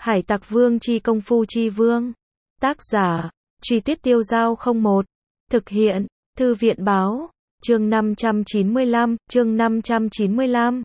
Hải Tặc Vương chi công phu chi vương. Tác giả, Truy Tuyết Tiêu Dao 01. Thực hiện, Thư viện Báo. Chương 595.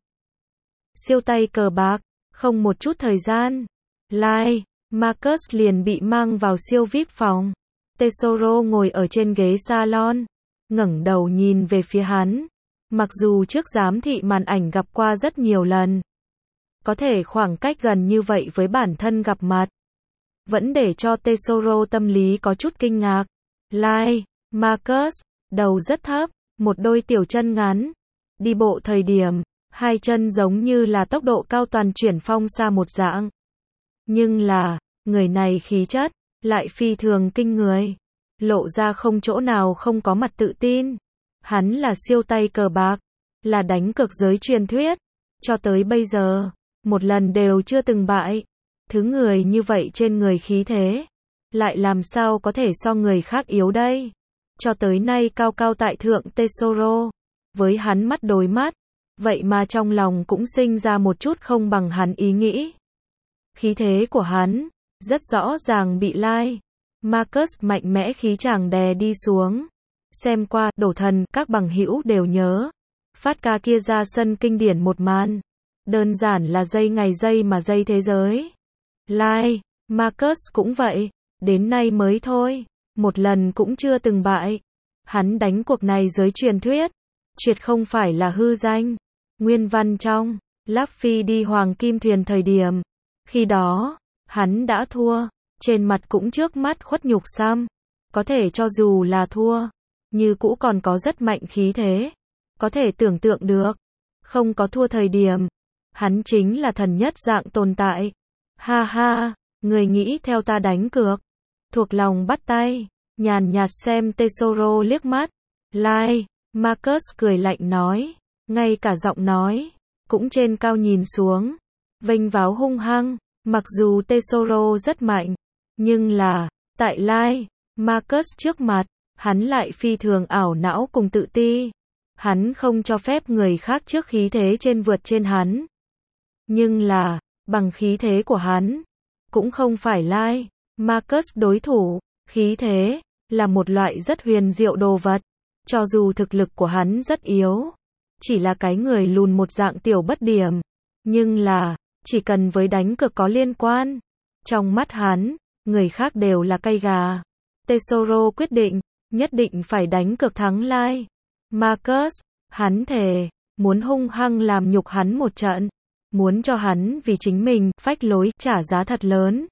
Siêu tay cờ bạc, không một chút thời gian. Lai, Marcus liền bị mang vào siêu VIP phòng. Tesoro ngồi ở trên ghế salon, ngẩng đầu nhìn về phía hắn. Mặc dù trước giám thị màn ảnh gặp qua rất nhiều lần, có thể khoảng cách gần như vậy với bản thân gặp mặt, vẫn để cho Tesoro tâm lý có chút kinh ngạc. Lai, Marcus, đầu rất thấp, một đôi tiểu chân ngắn. Đi bộ thời điểm, hai chân giống như là tốc độ cao toàn chuyển phong xa một dạng. Nhưng là, người này khí chất, lại phi thường kinh người. Lộ ra không chỗ nào không có mặt tự tin. Hắn là siêu tay cờ bạc, là đánh cược giới truyền thuyết. Cho tới bây giờ, một lần đều chưa từng bại. Thứ người như vậy trên người khí thế, lại làm sao có thể so người khác yếu đây. Cho tới nay cao cao tại thượng Tesoro, với hắn mắt đối mắt, vậy mà trong lòng cũng sinh ra một chút không bằng hắn ý nghĩ. Khí thế của hắn, rất rõ ràng bị Lai, Marcus mạnh mẽ khí chàng đè đi xuống. Xem qua, đổ thần, các bằng hữu đều nhớ. Phát ca kia ra sân kinh điển một màn. Đơn giản là dây ngày dây mà dây thế giới. Lai, Marcus cũng vậy, đến nay mới thôi, một lần cũng chưa từng bại. Hắn đánh cuộc này giới truyền thuyết, tuyệt không phải là hư danh. Nguyên văn trong, Luffy đi Hoàng Kim Thuyền thời điểm, khi đó, hắn đã thua, trên mặt cũng trước mắt khuất nhục xăm. Có thể cho dù là thua, như cũ còn có rất mạnh khí thế. Có thể tưởng tượng được, không có thua thời điểm, hắn chính là thần nhất dạng tồn tại. Ha ha, người nghĩ theo ta đánh cược. Thuộc lòng bắt tay, nhàn nhạt xem Tesoro liếc mắt. Lai, Marcus cười lạnh nói, ngay cả giọng nói, cũng trên cao nhìn xuống, vênh váo hung hăng. Mặc dù Tesoro rất mạnh, nhưng là, tại Lai, Marcus trước mặt, hắn lại phi thường ảo não cùng tự ti. Hắn không cho phép người khác trước khí thế trên vượt trên hắn. Nhưng là, bằng khí thế của hắn, cũng không phải Lai, Marcus đối thủ. Khí thế, là một loại rất huyền diệu đồ vật. Cho dù thực lực của hắn rất yếu, chỉ là cái người lùn một dạng tiểu bất điểm. Nhưng là, chỉ cần với đánh cược có liên quan, trong mắt hắn, người khác đều là cây gà. Tesoro quyết định, nhất định phải đánh cược thắng Lai. Marcus, hắn thề, muốn hung hăng làm nhục hắn một trận. Muốn cho hắn vì chính mình, phách lối, trả giá thật lớn.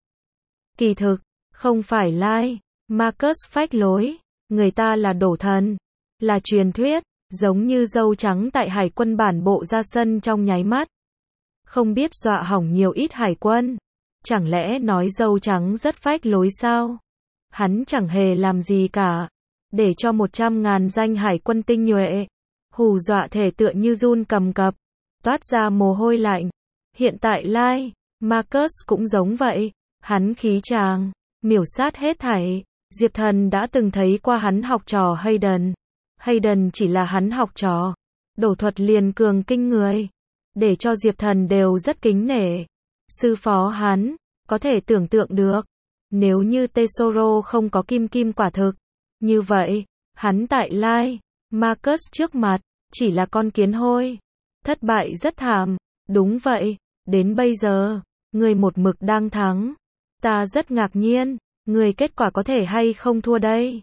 Kỳ thực, không phải Lai, Marcus phách lối, người ta là đổ thần, là truyền thuyết, giống như dâu trắng tại hải quân bản bộ ra sân trong nháy mắt. Không biết dọa hỏng nhiều ít hải quân. Chẳng lẽ nói dâu trắng rất phách lối sao? Hắn chẳng hề làm gì cả, để cho 100.000 danh hải quân tinh nhuệ hù dọa thể tựa như run cầm cập, toát ra mồ hôi lạnh. Hiện tại Lai, Marcus cũng giống vậy, hắn khí tràng, miểu sát hết thảy. Diệp Thần đã từng thấy qua hắn học trò Hayden. Hayden chỉ là hắn học trò, đổ thuật liền cường kinh người, để cho Diệp Thần đều rất kính nể. Sư phó hắn, có thể tưởng tượng được, nếu như Tesoro không có kim quả thực, như vậy, hắn tại Lai, Marcus trước mặt, chỉ là con kiến hôi. Thất bại rất thảm. Đúng vậy, đến bây giờ, người một mực đang thắng. Ta rất ngạc nhiên, người kết quả có thể hay không thua đây?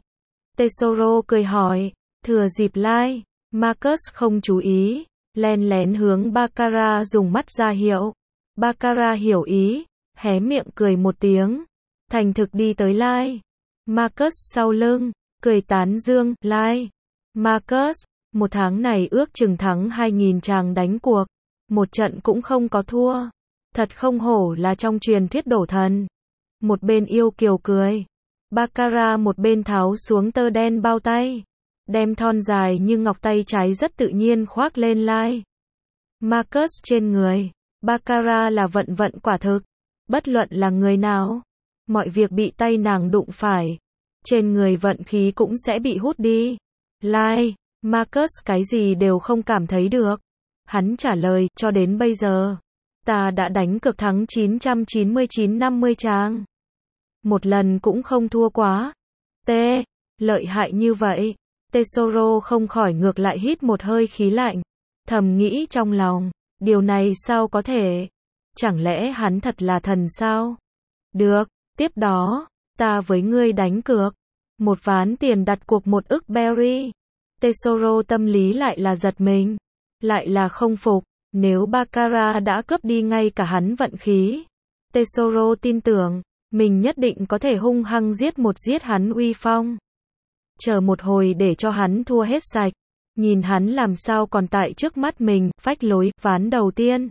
Tesoro cười hỏi, thừa dịp Lai, Marcus không chú ý, len lén hướng Baccarat dùng mắt ra hiệu. Baccarat hiểu ý, hé miệng cười một tiếng, thành thực đi tới Lai. Marcus sau lưng, cười tán dương, Lai, Marcus, một tháng này ước chừng thắng 2.000 tràng đánh cuộc, một trận cũng không có thua. Thật không hổ là trong truyền thuyết đổ thần. Một bên yêu kiều cười, Baccarat một bên tháo xuống tơ đen bao tay, đem thon dài như ngọc tay trái rất tự nhiên khoác lên Lai. Marcus trên người, Baccarat là vận vận quả thực, bất luận là người nào, mọi việc bị tay nàng đụng phải, trên người vận khí cũng sẽ bị hút đi. Lai, Marcus cái gì đều không cảm thấy được. Hắn trả lời, cho đến bây giờ, Ta đã đánh cược thắng 999-50 trang. Một lần cũng không thua quá. Lợi hại như vậy. Tesoro không khỏi ngược lại hít một hơi khí lạnh. Thầm nghĩ trong lòng, điều này sao có thể? Chẳng lẽ hắn thật là thần sao? Được, tiếp đó, ta với ngươi đánh cược. Một ván tiền đặt cuộc 1 ức berry. Tesoro tâm lý lại là giật mình. Lại là không phục. Nếu Baccarat đã cướp đi ngay cả hắn vận khí. Tesoro tin tưởng, mình nhất định có thể hung hăng giết hắn uy phong. Chờ một hồi để cho hắn thua hết sạch. Nhìn hắn làm sao còn tại trước mắt mình, phách lối, ván đầu tiên.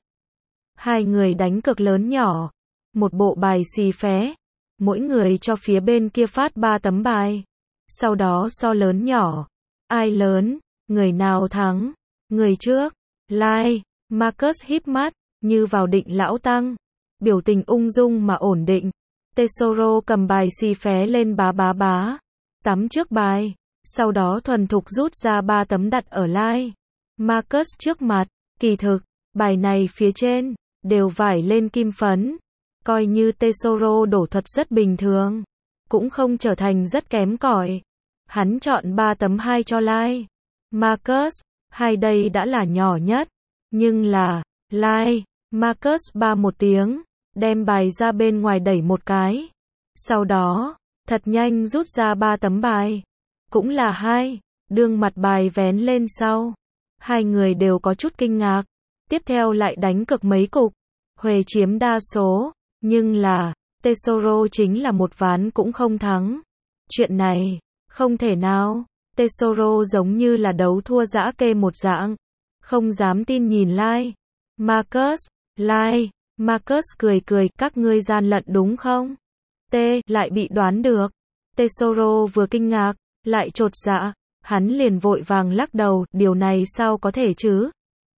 Hai người đánh cược lớn nhỏ. Một bộ bài xì phé. Mỗi người cho phía bên kia phát 3 tấm bài. Sau đó so lớn nhỏ. Ai lớn, người nào thắng. Người trước, Lai, Marcus híp mắt, như vào định lão tăng. Biểu tình ung dung mà ổn định. Tesoro cầm bài xì phé lên bá. Tắm trước bài. Sau đó thuần thục rút ra 3 tấm đặt ở Lai, Marcus trước mặt. Kỳ thực, bài này phía trên, đều vải lên kim phấn. Coi như Tesoro đổ thuật rất bình thường. Cũng không trở thành rất kém cỏi. Hắn chọn 3 tấm 2 cho Lai, Marcus. 2 đây đã là nhỏ nhất. Nhưng là, Lai, Marcus ba một tiếng, đem bài ra bên ngoài đẩy một cái. Sau đó, thật nhanh rút ra 3 tấm bài. Cũng là 2, đương mặt bài vén lên sau. Hai người đều có chút kinh ngạc. Tiếp theo lại đánh cược mấy cục. Huề chiếm đa số. Nhưng là, Tesoro chính là một ván cũng không thắng. Chuyện này, không thể nào. Tesoro giống như là đấu thua dã kê một dạng. Không dám tin nhìn Lai, Marcus. Lai, Marcus cười, các ngươi gian lận đúng không? Lại bị đoán được. Tesoro vừa kinh ngạc, lại chột dạ. Hắn liền vội vàng lắc đầu, điều này sao có thể chứ?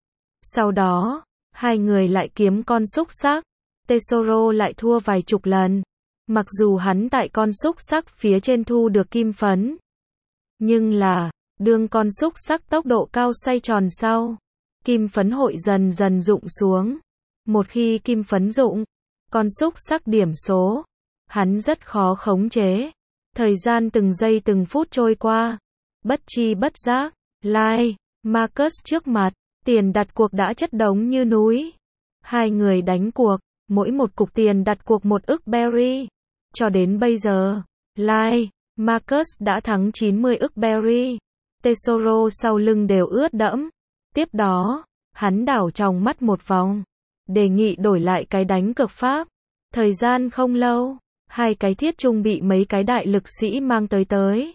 Sau đó, hai người lại kiếm con xúc xắc. Tesoro lại thua vài chục lần. Mặc dù hắn tại con xúc xắc phía trên thu được kim phấn. Nhưng là, đương con xúc xắc tốc độ cao xoay tròn sau. Kim phấn hội dần dần rụng xuống. Một khi kim phấn rụng, con xúc xắc điểm số. Hắn rất khó khống chế. Thời gian từng giây từng phút trôi qua. Bất chi bất giác, Lai, Marcus trước mặt, tiền đặt cuộc đã chất đống như núi. Hai người đánh cuộc, mỗi một cục tiền đặt cuộc 1 ức berry. Cho đến bây giờ, Lai, Marcus đã thắng 90 ức berry. Tesoro sau lưng đều ướt đẫm. Tiếp đó, hắn đảo tròng mắt một vòng. Đề nghị đổi lại cái đánh cược pháp. Thời gian không lâu, 2 cái thiết chung bị mấy cái đại lực sĩ mang tới.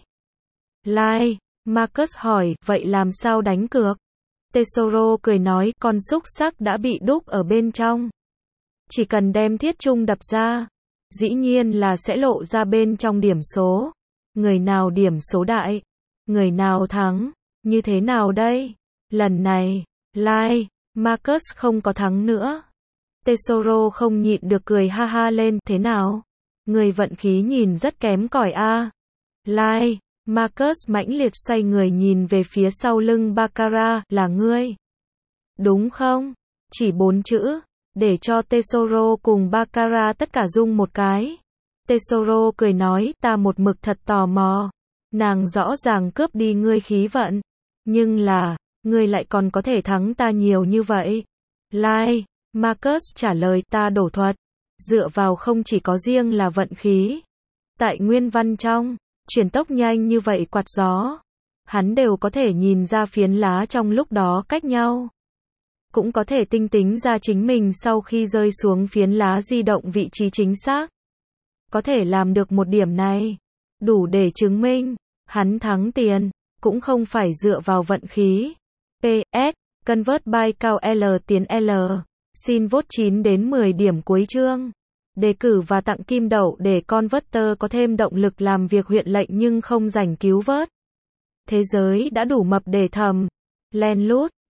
Lai, Marcus hỏi, vậy làm sao đánh cược? Tesoro cười nói, con xúc xắc đã bị đúc ở bên trong. Chỉ cần đem thiết chung đập ra, dĩ nhiên là sẽ lộ ra bên trong điểm số. Người nào điểm số đại, người nào thắng, như thế nào đây? Lần này, Lai, Marcus không có thắng nữa. Tesoro không nhịn được cười ha ha lên, thế nào? Người vận khí nhìn rất kém cỏi a. Lai, Marcus mãnh liệt xoay người nhìn về phía sau lưng Baccarat, là ngươi. Đúng không? Chỉ 4 chữ, để cho Tesoro cùng Baccarat tất cả rung một cái. Tesoro cười nói, ta một mực thật tò mò. Nàng rõ ràng cướp đi ngươi khí vận. Nhưng là, ngươi lại còn có thể thắng ta nhiều như vậy. Lai, Marcus trả lời, ta đổ thuật. Dựa vào không chỉ có riêng là vận khí. Tại nguyên văn trong, chuyển tốc nhanh như vậy quạt gió. Hắn đều có thể nhìn ra phiến lá trong lúc đó cách nhau. Cũng có thể tinh tính ra chính mình sau khi rơi xuống phiến lá di động vị trí chính xác. Có thể làm được một điểm này. Đủ để chứng minh, hắn thắng tiền, cũng không phải dựa vào vận khí. PS, Convert by cao L tiến L. Xin vote 9 đến 10 điểm cuối chương. Đề cử và tặng kim đậu để Converter có thêm động lực làm việc huyện lệnh nhưng không rảnh cứu vớt. Thế giới đã đủ mập để thầm. Len lút.